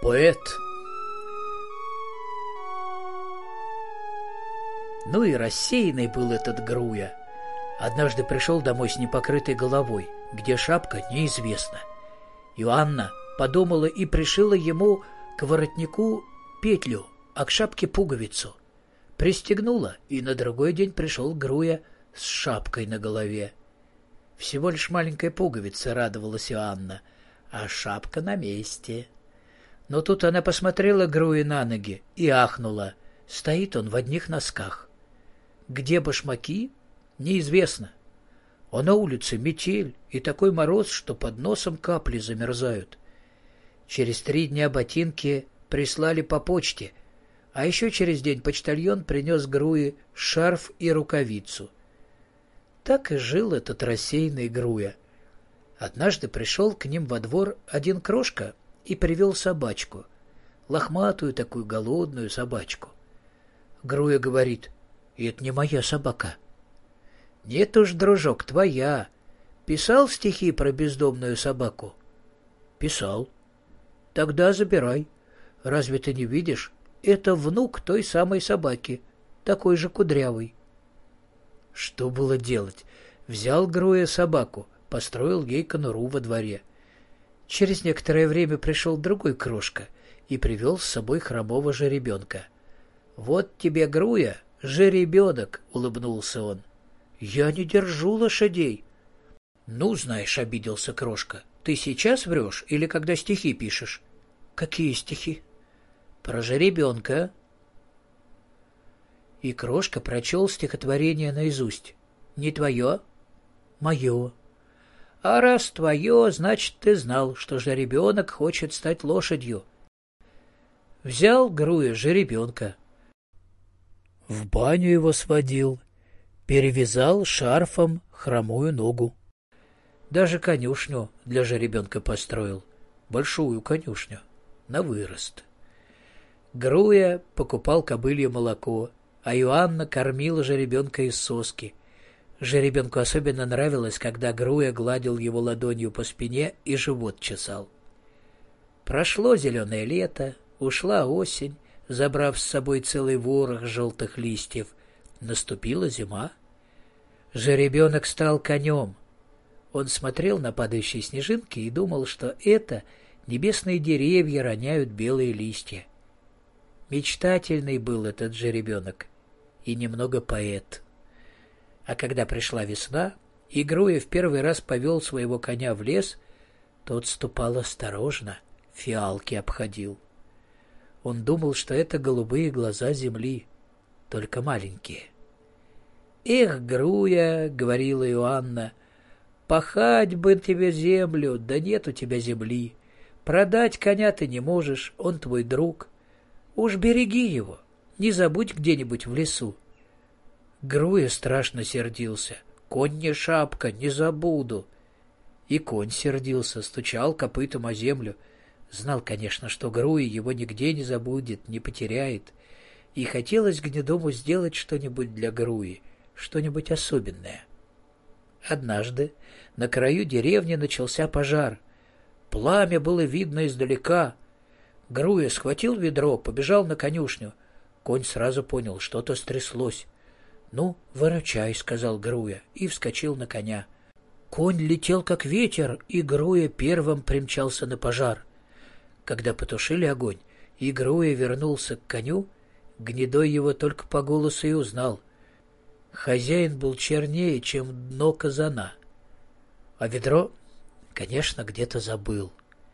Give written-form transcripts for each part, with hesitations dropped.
Поэт. Ну и рассеянный был этот Груя. Однажды пришел домой с непокрытой головой, где шапка неизвестна. Иоанна подумала и пришила ему к воротнику петлю, а к шапке пуговицу. Пристегнула, и на другой день пришел Груя с шапкой на голове. Всего лишь маленькая пуговица, радовалась Иоанна, а шапка на месте. Но тут она посмотрела Груе на ноги и ахнула. Стоит он в одних носках. Где башмаки? Неизвестно. А на улице метель и такой мороз, что под носом капли замерзают. Через 3 дня ботинки прислали по почте, а еще через день почтальон принес Груе шарф и рукавицу. Так и жил этот рассеянный Груя. Однажды пришел к ним во двор один крошка и привел собачку, лохматую такую голодную собачку. Груя говорит: «Это не моя собака». «Нет уж, дружок, твоя. Писал стихи про бездомную собаку?» «Писал». «Тогда забирай. Разве ты не видишь? Это внук той самой собаки, такой же кудрявый». Что было делать? Взял Груя собаку, построил ей конуру во дворе. Через некоторое время пришел другой крошка и привел с собой хромого жеребенка. «Вот тебе, Груя, жеребенок», — улыбнулся он. «Я не держу лошадей». «Ну, знаешь, — обиделся крошка, — ты сейчас врешь или когда стихи пишешь?» «Какие стихи?» «Про жеребенка». И крошка прочел стихотворение наизусть. «Не твое?» «Мое». «А раз твое, значит, ты знал, что жеребенок хочет стать лошадью». Взял Груя жеребенка, в баню его сводил, перевязал шарфом хромую ногу. Даже конюшню для жеребенка построил, большую конюшню, на вырост. Груя покупал кобылье молоко, а Иоанна кормила жеребенка из соски. Жеребенку особенно нравилось, когда Груя гладил его ладонью по спине и живот чесал. Прошло зеленое лето, ушла осень, забрав с собой целый ворох желтых листьев. Наступила зима. Жеребенок стал конем. Он смотрел на падающие снежинки и думал, что это небесные деревья роняют белые листья. Мечтательный был этот жеребенок и немного поэт. А когда пришла весна, и Груя в первый раз повел своего коня в лес, тот ступал осторожно, фиалки обходил. Он думал, что это голубые глаза земли, только маленькие. «Эх, Груя, — говорила Иоанна, — пахать бы тебе землю, да нет у тебя земли. Продать коня ты не можешь, он твой друг. Уж береги его, не забудь где-нибудь в лесу». Груя страшно сердился. «Конь не шапка, не забуду». И конь сердился, стучал копытом о землю. Знал, конечно, что Груя его нигде не забудет, не потеряет. И хотелось Гнедому сделать что-нибудь для Груи, что-нибудь особенное. Однажды на краю деревни начался пожар. Пламя было видно издалека. Груя схватил ведро, побежал на конюшню. Конь сразу понял, что-то стряслось. «Ну, выручай», — сказал Груя, и вскочил на коня. Конь летел как ветер, и Груя первым примчался на пожар. Когда потушили огонь, и Груя вернулся к коню, Гнедой его только по голосу и узнал. Хозяин был чернее, чем дно казана. А ведро, конечно, где-то забыл.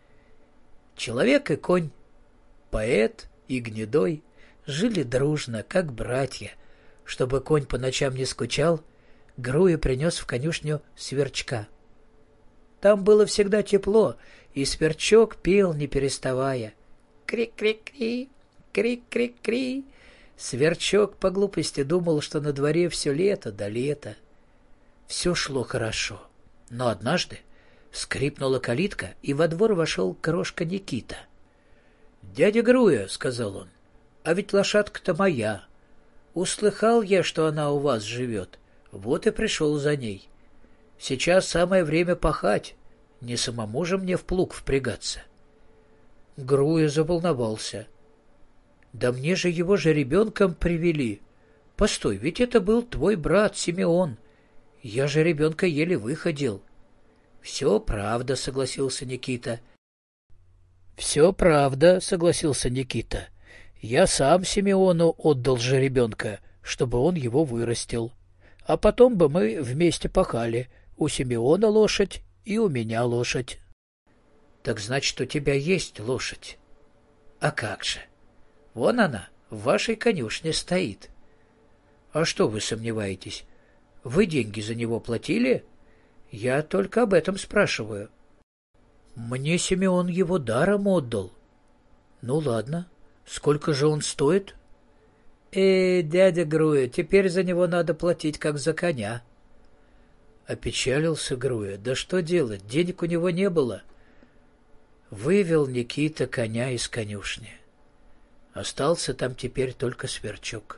Человек и конь, поэт и Гнедой жили дружно, как братья. Чтобы конь по ночам не скучал, Груя принес в конюшню сверчка. Там было всегда тепло, и сверчок пел, не переставая. Крик-крик-кри, крик-крик-кри. Сверчок по глупости думал, что на дворе все лето да лето. Все шло хорошо, но однажды скрипнула калитка, и во двор вошел крошка Никита. «Дядя Груя, — сказал он, — а ведь лошадка-то моя. Услыхал я, что она у вас живет, вот и пришел за ней. Сейчас самое время пахать, не самому же мне в плуг впрягаться». Груя заволновался. Да мне же его жеребенком привели. Постой, ведь это был твой брат Симеон. Я же ребенка еле выходил. Все правда, согласился Никита. Все правда, согласился Никита. Я сам Симеону отдал жеребенка, чтобы он его вырастил. А потом бы мы вместе пахали. У Симеона лошадь и у меня лошадь. Так значит, у тебя есть лошадь? А как же? Вон она, в вашей конюшне стоит. А что вы сомневаетесь? Вы деньги за него платили? Я только об этом спрашиваю. Мне Симеон его даром отдал. Ну ладно, сколько же он стоит? Дядя Груя, теперь за него надо платить, как за коня. Опечалился Груя. Да что делать, денег у него не было. Вывел Никита коня из конюшни. Остался там теперь только Сверчок.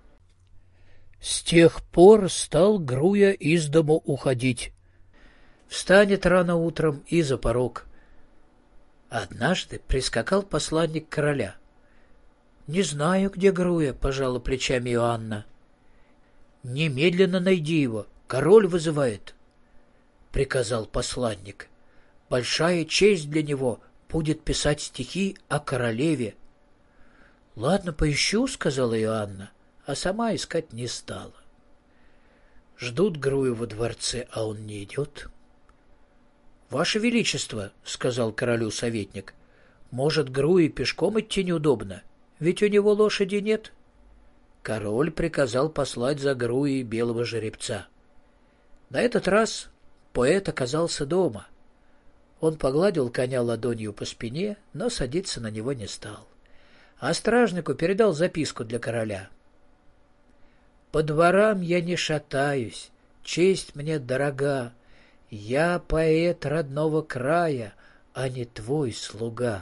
С тех пор стал Груя из дому уходить. Встанет рано утром и за порог. Однажды прискакал посланник короля. «Не знаю, где Груя», — пожала плечами Иоанна. «Немедленно найди его, король вызывает», — приказал посланник. «Большая честь для него будет писать стихи о королеве». «Ладно, поищу», — сказала Иоанна, а сама искать не стала. Ждут Грую во дворце, а он не идет. «Ваше Величество», — сказал королю советник, — «может, Груе пешком идти неудобно, ведь у него лошади нет». Король приказал послать за Груей белого жеребца. На этот раз поэт оказался дома. Он погладил коня ладонью по спине, но садиться на него не стал. А стражнику передал записку для короля. «По дворам я не шатаюсь, честь мне дорога. Я поэт родного края, а не твой слуга».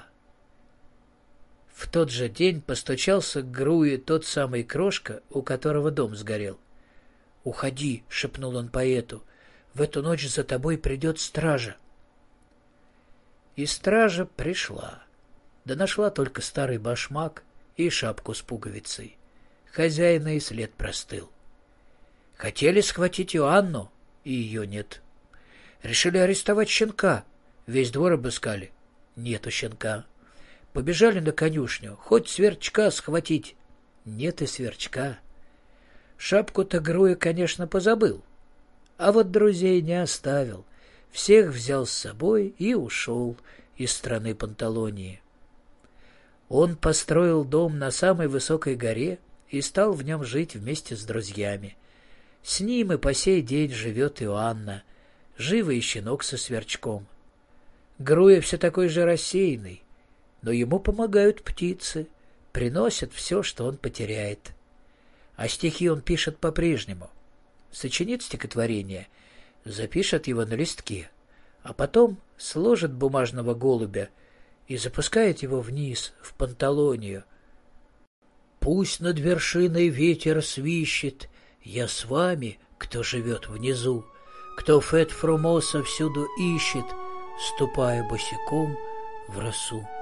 В тот же день постучался к Груе тот самый Крошка, у которого дом сгорел. «Уходи», — шепнул он поэту, — «в эту ночь за тобой придет стража». И стража пришла, да нашла только старый башмак и шапку с пуговицей. Хозяина и след простыл. Хотели схватить Иоанну, и ее нет. Решили арестовать щенка, весь двор обыскали. Нету щенка. Побежали на конюшню, хоть Сверчка схватить. Нет и Сверчка. Шапку-то Груя, конечно, позабыл, а вот друзей не оставил. Всех взял с собой и ушел из страны Панталонии. Он построил дом на самой высокой горе и стал в нем жить вместе с друзьями. С ним и по сей день живет Иоанна, живый щенок со Сверчком. Груя все такой же рассеянный, но ему помогают птицы, приносят все, что он потеряет. А стихи он пишет по-прежнему. Сочинит стихотворение, запишет его на листке, а потом сложит бумажного голубя и запускает его вниз, в Панталонию. «Пусть над вершиной ветер свищет, я с вами, кто живет внизу, кто Фет Фрумоса всюду ищет, ступая босиком в росу».